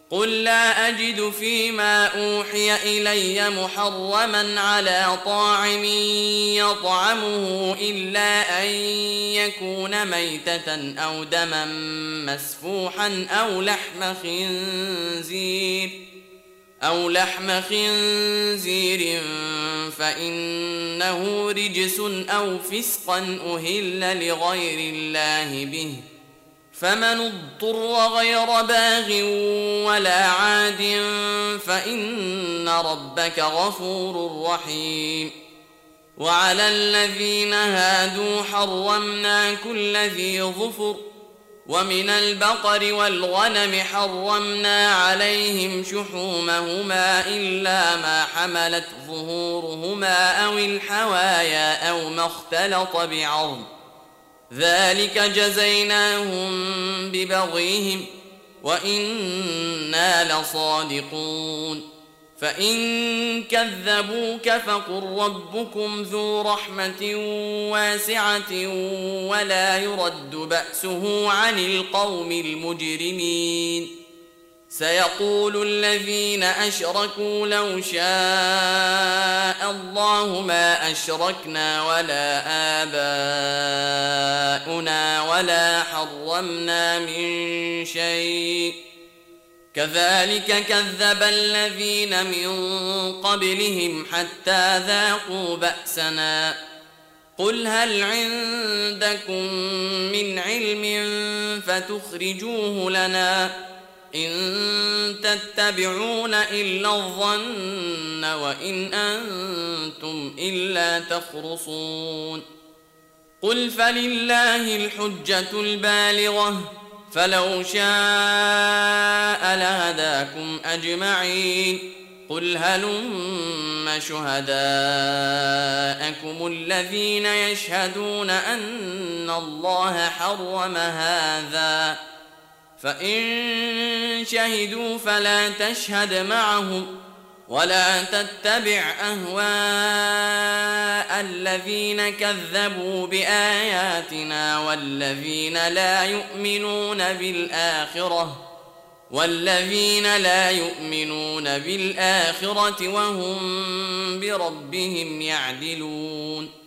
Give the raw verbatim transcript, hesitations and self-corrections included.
قل لا أجد فيما أوحي إلي محرما على طاعم يطعمه إلا أن يكون ميتة أو دما مسفوحا أو لحم خنزير أو لحم خنزير فإنه رجس أو فسقا أهل لغير الله به، فمن اضطر غير باغ ولا عاد فإن ربك غفور رحيم. وعلى الذين هادوا حرمنا كل ذي ظفر، ومن البقر والغنم حرمنا عليهم شحومهما إلا ما حملت ظهورهما أو الحوايا أو ما اختلط بعظم، ذلك جزيناهم ببغيهم وإنا لصادقون. فإن كذبوك فقل ربكم ذو رحمة واسعة ولا يرد بأسه عن القوم المجرمين. سيقول الذين أشركوا لو شاء الله ما أشركنا ولا آباؤنا ولا حرمنا من شيء، كذلك كذب الذين من قبلهم حتى ذاقوا بأسنا. قل هل عندكم من علم فتخرجوه لنا؟ إن تتبعون إلا الظن وإن أنتم إلا تخرصون. قل فلله الحجة البالغة، فلو شاء لهداكم أجمعين. قل هلم شهداءكم الذين يشهدون أن الله حرم هذا، فإن شهدوا فلا تشهد معهم ولا تتبع أهواء الذين كذبوا بآياتنا والذين لا يؤمنون بالآخرة والذين لا يؤمنون بالآخرة وهم بربهم يعدلون.